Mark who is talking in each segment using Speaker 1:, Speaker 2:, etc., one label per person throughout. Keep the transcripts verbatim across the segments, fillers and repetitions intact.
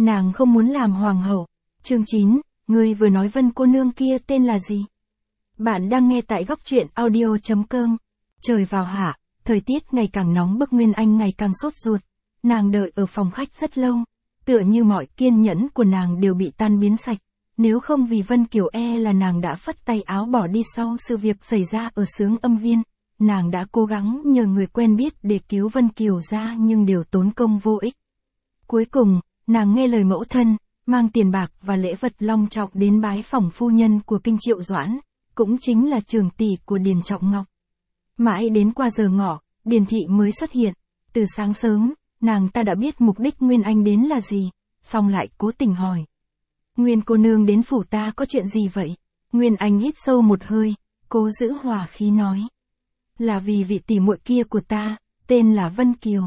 Speaker 1: Nàng không muốn làm hoàng hậu. Chương chín, ngươi vừa nói Vân cô nương kia tên là gì? Bạn đang nghe tại góc truyện audio chấm com. Trời vào hạ, thời tiết ngày càng nóng bức, Nguyên Anh ngày càng sốt ruột. Nàng đợi ở phòng khách rất lâu, tựa như mọi kiên nhẫn của nàng đều bị tan biến sạch. Nếu không vì Vân Kiều e là nàng đã phất tay áo bỏ đi sau sự việc xảy ra ở Xướng Âm Viên. Nàng đã cố gắng nhờ người quen biết để cứu Vân Kiều ra nhưng đều tốn công vô ích. Cuối cùng, nàng nghe lời mẫu thân, mang tiền bạc và lễ vật long trọng đến bái phỏng phu nhân của Kinh Triệu Doãn, cũng chính là trưởng tỷ của Điền Trọng Ngọc. Mãi đến qua giờ ngọ, Điền thị mới xuất hiện. Từ sáng sớm, nàng ta đã biết mục đích Nguyên Anh đến là gì, song lại cố tình hỏi. Nguyên cô nương đến phủ ta có chuyện gì vậy? Nguyên Anh hít sâu một hơi, cố giữ hòa khí nói. Là vì vị tỷ muội kia của ta, tên là Vân Kiều.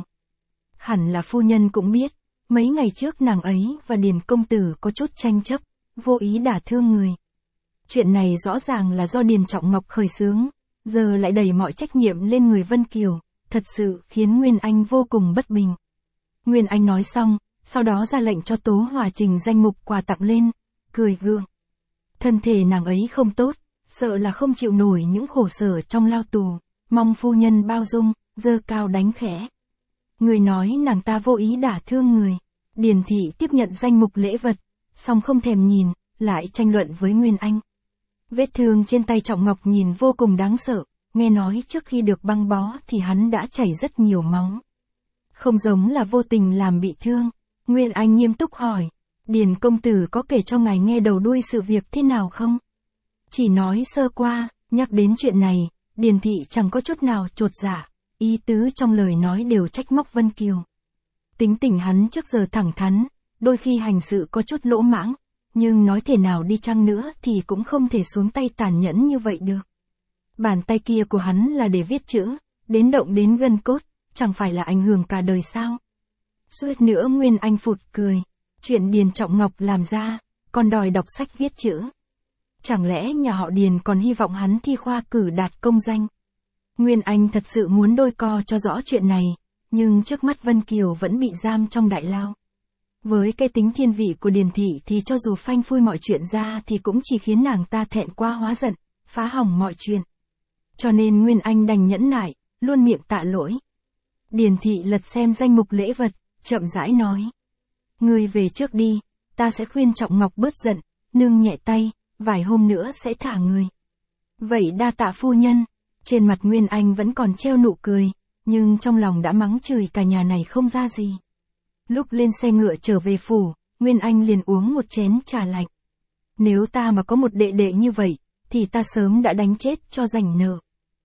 Speaker 1: Hẳn là phu nhân cũng biết, mấy ngày trước nàng ấy và Điền công tử có chút tranh chấp, vô ý đả thương người. Chuyện này rõ ràng là do Điền Trọng Ngọc khởi xướng, giờ lại đẩy mọi trách nhiệm lên người Vân Kiều, thật sự khiến Nguyên Anh vô cùng bất bình. Nguyên Anh nói xong, sau đó ra lệnh cho Tố Hòa trình danh mục quà tặng lên, cười gượng. Thân thể nàng ấy không tốt, sợ là không chịu nổi những khổ sở trong lao tù, mong phu nhân bao dung, giơ cao đánh khẽ. Người nói nàng ta vô ý đả thương người. Điền thị tiếp nhận danh mục lễ vật, song không thèm nhìn, lại tranh luận với Nguyên Anh. Vết thương trên tay Trọng Ngọc nhìn vô cùng đáng sợ, nghe nói trước khi được băng bó thì hắn đã chảy rất nhiều máu. Không giống là vô tình làm bị thương. Nguyên Anh nghiêm túc hỏi, Điền công tử có kể cho ngài nghe đầu đuôi sự việc thế nào không? Chỉ nói sơ qua, nhắc đến chuyện này, Điền thị chẳng có chút nào chột dạ, ý tứ trong lời nói đều trách móc Vân Kiều. Tính tình hắn trước giờ thẳng thắn, đôi khi hành sự có chút lỗ mãng, nhưng nói thế nào đi chăng nữa thì cũng không thể xuống tay tàn nhẫn như vậy được. Bàn tay kia của hắn là để viết chữ, đến động đến gân cốt, chẳng phải là ảnh hưởng cả đời sao? Suýt nữa Nguyên Anh phụt cười, chuyện Điền Trọng Ngọc làm ra, còn đòi đọc sách viết chữ. Chẳng lẽ nhà họ Điền còn hy vọng hắn thi khoa cử đạt công danh? Nguyên Anh thật sự muốn đôi co cho rõ chuyện này, nhưng trước mắt Vân Kiều vẫn bị giam trong đại lao. Với cái tính thiên vị của Điền thị thì cho dù phanh phui mọi chuyện ra thì cũng chỉ khiến nàng ta thẹn quá hóa giận, phá hỏng mọi chuyện. Cho nên Nguyên Anh đành nhẫn nại, luôn miệng tạ lỗi. Điền thị lật xem danh mục lễ vật, chậm rãi nói. Ngươi về trước đi, ta sẽ khuyên Trọng Ngọc bớt giận, nương nhẹ tay, vài hôm nữa sẽ thả người. Vậy đa tạ phu nhân. Trên mặt Nguyên Anh vẫn còn treo nụ cười, nhưng trong lòng đã mắng chửi cả nhà này không ra gì. Lúc lên xe ngựa trở về phủ, Nguyên Anh liền uống một chén trà lạnh. Nếu ta mà có một đệ đệ như vậy, thì ta sớm đã đánh chết cho rảnh nợ.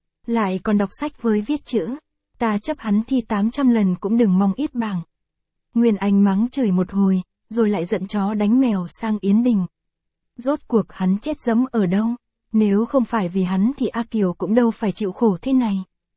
Speaker 1: Lại còn đọc sách với viết chữ, ta chấp hắn thi tám trăm lần cũng đừng mong ít bảng. Nguyên Anh mắng chửi một hồi, rồi lại giận chó đánh mèo sang Yến Đình. Rốt cuộc hắn chết dẫm ở đâu? Nếu không phải vì hắn thì A Kiều cũng đâu phải chịu khổ thế này.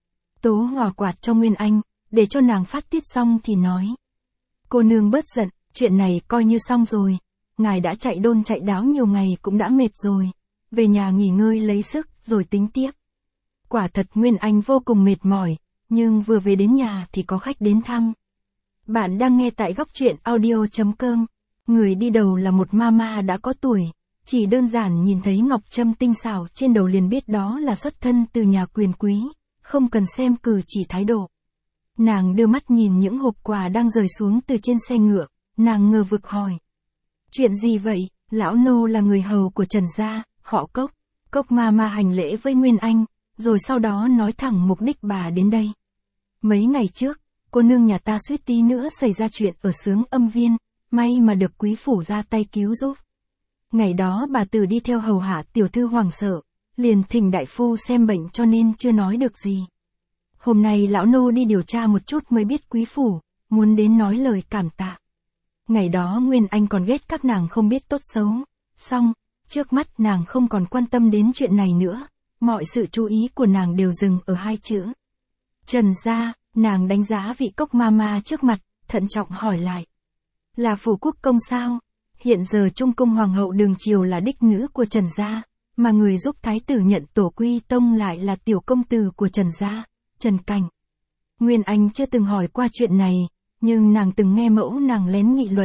Speaker 1: Tố Hòa quạt cho Nguyên Anh, để cho nàng phát tiết xong thì nói. Cô nương bớt giận, chuyện này coi như xong rồi. Ngài đã chạy đôn chạy đáo nhiều ngày cũng đã mệt rồi. Về nhà nghỉ ngơi lấy sức rồi tính tiếp. Quả thật Nguyên Anh vô cùng mệt mỏi, nhưng vừa về đến nhà thì có khách đến thăm. Bạn đang nghe tại góc truyện audio chấm com. Người đi đầu là một mama đã có tuổi. Chỉ đơn giản nhìn thấy ngọc trâm tinh xảo trên đầu liền biết đó là xuất thân từ nhà quyền quý, không cần xem cử chỉ thái độ. Nàng đưa mắt nhìn những hộp quà đang rời xuống từ trên xe ngựa, nàng ngờ vực hỏi. Chuyện gì vậy? Lão nô là người hầu của Trần gia, họ Cốc. Cốc ma ma hành lễ với Nguyên Anh, rồi sau đó nói thẳng mục đích bà đến đây. Mấy ngày trước, cô nương nhà ta suýt tí nữa xảy ra chuyện ở Xướng Âm Viên, may mà được quý phủ ra tay cứu giúp. Ngày đó bà tử đi theo hầu hạ tiểu thư hoàng sợ, liền thỉnh đại phu xem bệnh cho nên chưa nói được gì. Hôm nay lão nô đi điều tra một chút mới biết quý phủ, muốn đến nói lời cảm tạ. Ngày đó Nguyên Anh còn ghét các nàng không biết tốt xấu, xong, trước mắt nàng không còn quan tâm đến chuyện này nữa, mọi sự chú ý của nàng đều dừng ở hai chữ. Trần gia, nàng đánh giá vị Cốc mama trước mặt, thận trọng hỏi lại. Là phủ quốc công sao? Hiện giờ Trung Cung Hoàng hậu Đường Triều là đích nữ của Trần gia, mà người giúp thái tử nhận tổ quy tông lại là tiểu công tử của Trần gia, Trần Cảnh. Nguyên Anh chưa từng hỏi qua chuyện này, nhưng nàng từng nghe mẫu nàng lén nghị luận,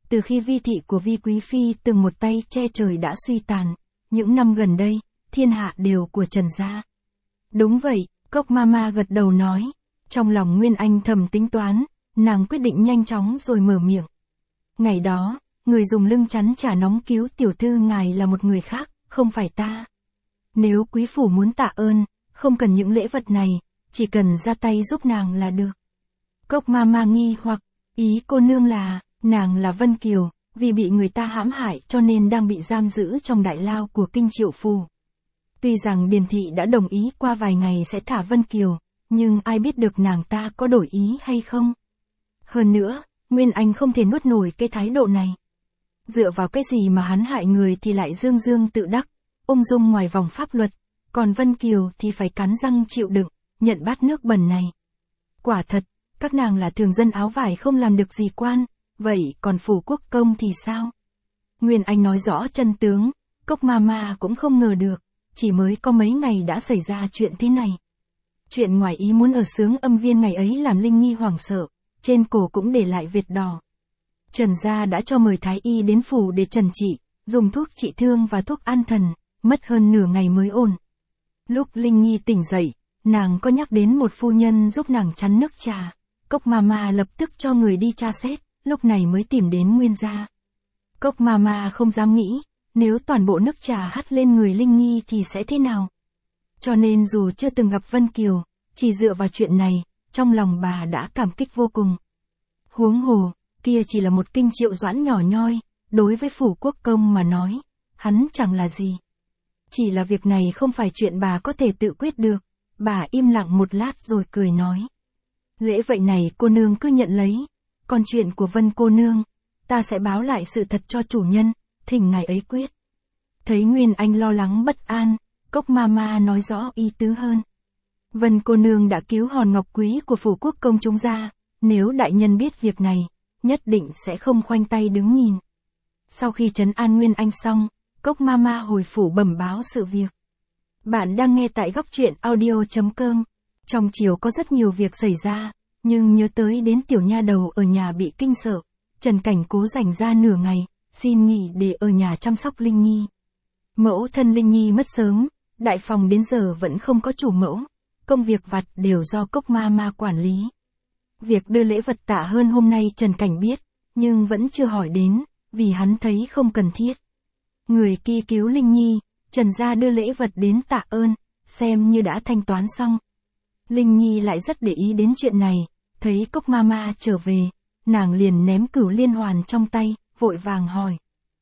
Speaker 1: Từ khi vi thị của Vi Quý Phi từng một tay che trời đã suy tàn, những năm gần đây, thiên hạ đều của Trần gia. Đúng vậy, Cốc Mama gật đầu nói. Trong lòng Nguyên Anh thầm tính toán, nàng quyết định nhanh chóng rồi mở miệng. Ngày đó, người dùng lưng chắn trà nóng cứu tiểu thư ngài là một người khác, không phải ta. Nếu quý phủ muốn tạ ơn, không cần những lễ vật này, chỉ cần ra tay giúp nàng là được. Cốc Mama nghi hoặc, ý cô nương là, nàng là Vân Kiều, vì bị người ta hãm hại cho nên đang bị giam giữ trong đại lao của Kinh Triệu Phủ. Tuy rằng Điền thị đã đồng ý qua vài ngày sẽ thả Vân Kiều, nhưng ai biết được nàng ta có đổi ý hay không. Hơn nữa, Nguyên Anh không thể nuốt nổi cái thái độ này. Dựa vào cái gì mà hắn hại người thì lại dương dương tự đắc, ung dung ngoài vòng pháp luật, còn Vân Kiều thì phải cắn răng chịu đựng, nhận bát nước bẩn này. Quả thật, các nàng là thường dân áo vải không làm được gì quan, vậy còn phủ quốc công thì sao? Nguyên Anh nói rõ chân tướng, Cốc Mama cũng không ngờ được, chỉ mới có mấy ngày đã xảy ra chuyện thế này. Chuyện ngoài ý muốn ở xướng Âm Viên ngày ấy làm Linh Nhi hoảng sợ, trên cổ cũng để lại vệt đỏ. Trần gia đã cho mời thái y đến phủ để trần trị, dùng thuốc trị thương và thuốc an thần, mất hơn nửa ngày mới ổn. Lúc Linh Nhi tỉnh dậy, nàng có nhắc đến một phu nhân giúp nàng chắn nước trà. Cốc Mama lập tức cho người đi tra xét, lúc này mới tìm đến Nguyên gia. Cốc Mama không dám nghĩ, nếu toàn bộ nước trà hắt lên người Linh Nhi thì sẽ thế nào. Cho nên dù chưa từng gặp Vân Kiều, chỉ dựa vào chuyện này, trong lòng bà đã cảm kích vô cùng. Huống hồ, kia chỉ là một Kinh Triệu Doãn nhỏ nhoi, đối với phủ quốc công mà nói, hắn chẳng là gì. Chỉ là việc này không phải chuyện bà có thể tự quyết được, bà im lặng một lát rồi cười nói. Lễ vậy này cô nương cứ nhận lấy, còn chuyện của Vân cô nương, ta sẽ báo lại sự thật cho chủ nhân, thỉnh ngài ấy quyết. Thấy Nguyên Anh lo lắng bất an, Cốc Mama nói rõ ý tứ hơn. Vân cô nương đã cứu hòn ngọc quý của phủ quốc công chúng ra, nếu đại nhân biết việc này, nhất định sẽ không khoanh tay đứng nhìn. Sau khi trấn an Nguyên Anh xong, Cốc Mama hồi phủ bẩm báo sự việc. Bạn đang nghe tại góc truyện audio chấm com. Trong chiều có rất nhiều việc xảy ra, nhưng nhớ tới đến tiểu nha đầu ở nhà bị kinh sợ, Trần Cảnh cố dành ra nửa ngày, xin nghỉ để ở nhà chăm sóc Linh Nhi. Mẫu thân Linh Nhi mất sớm, đại phòng đến giờ vẫn không có chủ mẫu, công việc vặt đều do Cốc Mama quản lý. Việc đưa lễ vật tạ hơn hôm nay Trần Cảnh biết, nhưng vẫn chưa hỏi đến, vì hắn thấy không cần thiết. Người kia cứu Linh Nhi, Trần gia đưa lễ vật đến tạ ơn, xem như đã thanh toán xong. Linh Nhi lại rất để ý đến chuyện này, thấy Cốc Mama trở về, nàng liền ném cửu liên hoàn trong tay, vội vàng hỏi.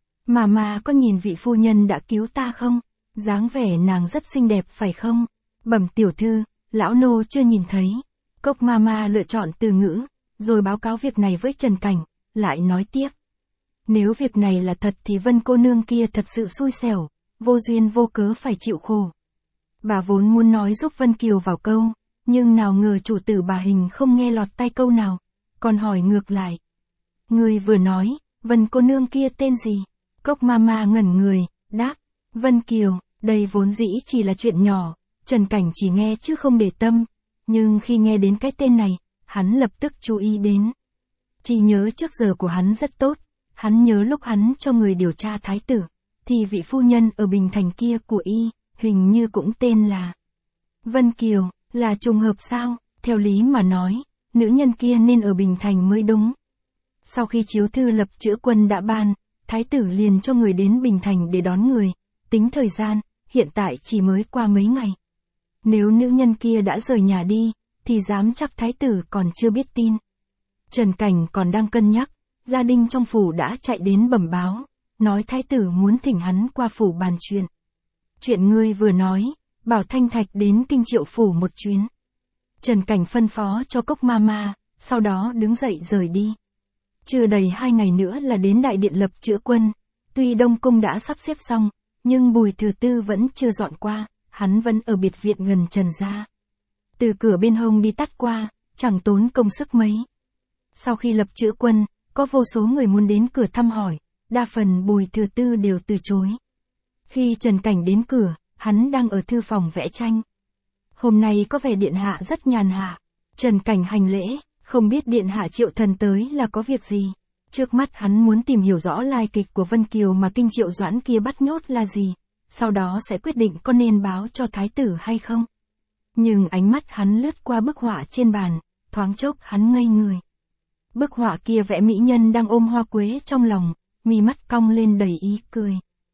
Speaker 1: Mama có nhìn vị phu nhân đã cứu ta không? Dáng vẻ nàng rất xinh đẹp phải không? Bẩm tiểu thư, lão nô chưa nhìn thấy. Cốc Mama lựa chọn từ ngữ, rồi báo cáo việc này với Trần Cảnh, lại nói tiếp. Nếu việc này là thật thì Vân cô nương kia thật sự xui xẻo, vô duyên vô cớ phải chịu khổ. Bà vốn muốn nói giúp Vân Kiều vào câu, nhưng nào ngờ chủ tử bà Hình không nghe lọt tai câu nào, còn hỏi ngược lại. Người vừa nói, Vân cô nương kia tên gì? Cốc Mama ngẩn người, đáp, Vân Kiều, đây vốn dĩ chỉ là chuyện nhỏ, Trần Cảnh chỉ nghe chứ không để tâm, nhưng khi nghe đến cái tên này, hắn lập tức chú ý đến. Chỉ nhớ trước giờ của hắn rất tốt, hắn nhớ lúc hắn cho người điều tra thái tử, thì vị phu nhân ở Bình Thành kia của y, hình như cũng tên là Vân Kiều, là trùng hợp sao? Theo lý mà nói, nữ nhân kia nên ở Bình Thành mới đúng. Sau khi chiếu thư lập chữ quân đã ban, thái tử liền cho người đến Bình Thành để đón người, tính thời gian, hiện tại chỉ mới qua mấy ngày. Nếu nữ nhân kia đã rời nhà đi, thì dám chắc thái tử còn chưa biết tin. Trần Cảnh còn đang cân nhắc, gia đình trong phủ đã chạy đến bẩm báo, nói thái tử muốn thỉnh hắn qua phủ bàn chuyện. Chuyện ngươi vừa nói, bảo Thanh Thạch đến Kinh Triệu phủ một chuyến. Trần Cảnh phân phó cho Cốc Mama, sau đó đứng dậy rời đi. Chưa đầy hai ngày nữa là đến đại điện lập chữ quân, tuy Đông Cung đã sắp xếp xong, nhưng Bùi Thừa Tư vẫn chưa dọn qua, hắn vẫn ở biệt viện gần Trần gia. Từ cửa bên hông đi tắt qua, chẳng tốn công sức mấy. Sau khi lập chữ quân, có vô số người muốn đến cửa thăm hỏi, đa phần Bùi Thừa Tư đều từ chối. Khi Trần Cảnh đến cửa, hắn đang ở thư phòng vẽ tranh. Hôm nay có vẻ điện hạ rất nhàn hạ. Trần Cảnh hành lễ, không biết điện hạ triệu thần tới là có việc gì. Trước mắt hắn muốn tìm hiểu rõ lai kịch của Vân Kiều mà Kinh Triệu Doãn kia bắt nhốt là gì, sau đó sẽ quyết định có nên báo cho thái tử hay không. Nhưng ánh mắt hắn lướt qua bức họa trên bàn, thoáng chốc hắn ngây người. Bức họa kia vẽ mỹ nhân đang ôm hoa quế trong lòng, mi mắt cong lên đầy ý cười.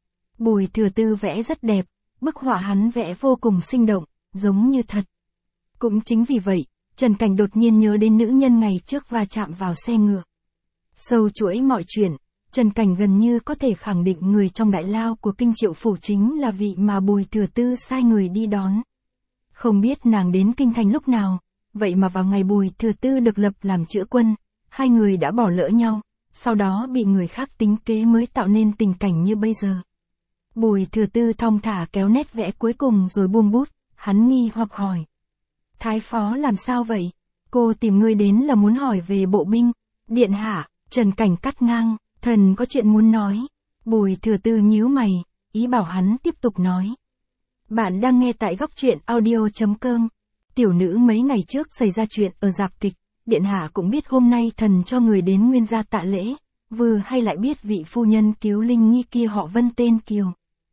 Speaker 1: Bùi Thừa Tư vẽ rất đẹp, bức họa hắn vẽ vô cùng sinh động, giống như thật. Cũng chính vì vậy, Trần Cảnh đột nhiên nhớ đến nữ nhân ngày trước va chạm vào xe ngựa. Sâu chuỗi mọi chuyện, Trần Cảnh gần như có thể khẳng định người trong đại lao của Kinh Triệu phủ chính là vị mà Bùi Thừa Tư sai người đi đón. Không biết nàng đến Kinh Thành lúc nào, vậy mà vào ngày Bùi Thừa Tư được lập làm chữa quân, hai người đã bỏ lỡ nhau, sau đó bị người khác tính kế mới tạo nên tình cảnh như bây giờ. Bùi Thừa Tư thong thả kéo nét vẽ cuối cùng rồi buông bút, hắn nghi hoặc hỏi. Thái phó làm sao vậy? Cô tìm ngươi đến là muốn hỏi về bộ binh. Điện hạ, Trần Cảnh cắt ngang, thần có chuyện muốn nói. Bùi Thừa Tư nhíu mày, ý bảo hắn tiếp tục nói. Bạn đang nghe tại góc truyện audio chấm com. Tiểu nữ mấy ngày trước xảy ra chuyện ở rạp kịch, điện hạ cũng biết hôm nay thần cho người đến Nguyên gia tạ lễ, vừa hay lại biết vị phu nhân cứu Linh Nhi kia họ Vân tên Kiều.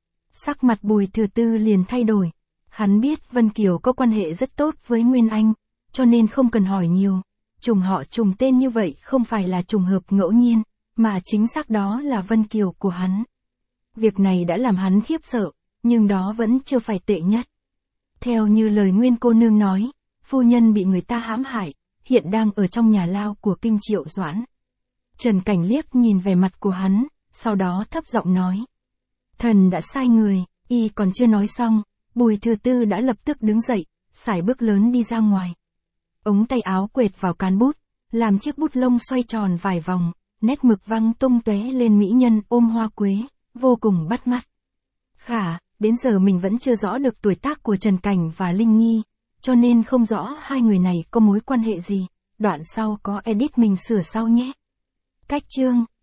Speaker 1: Sắc mặt Bùi Thừa Tư liền thay đổi, hắn biết Vân Kiều có quan hệ rất tốt với Nguyên Anh, cho nên không cần hỏi nhiều, trùng họ trùng tên như vậy không phải là trùng hợp ngẫu nhiên, mà chính xác đó là Vân Kiều của hắn. Việc này đã làm hắn khiếp sợ, nhưng đó vẫn chưa phải tệ nhất. Theo như lời Nguyên cô nương nói, phu nhân bị người ta hãm hại, hiện đang ở trong nhà lao của Kinh Triệu Doãn. Trần Cảnh liếc nhìn vẻ mặt của hắn, sau đó thấp giọng nói. Thần đã sai người, y còn chưa nói xong, Bùi Thừa Tư đã lập tức đứng dậy, sải bước lớn đi ra ngoài. Ống tay áo quệt vào cán bút, làm chiếc bút lông xoay tròn vài vòng, nét mực văng tung tóe lên mỹ nhân ôm hoa quế, vô cùng bắt mắt. Khả, đến giờ mình vẫn chưa rõ được tuổi tác của Trần Cảnh và Linh Nhi, cho nên không rõ hai người này có mối quan hệ gì, đoạn sau có edit mình sửa sau nhé. Cách chương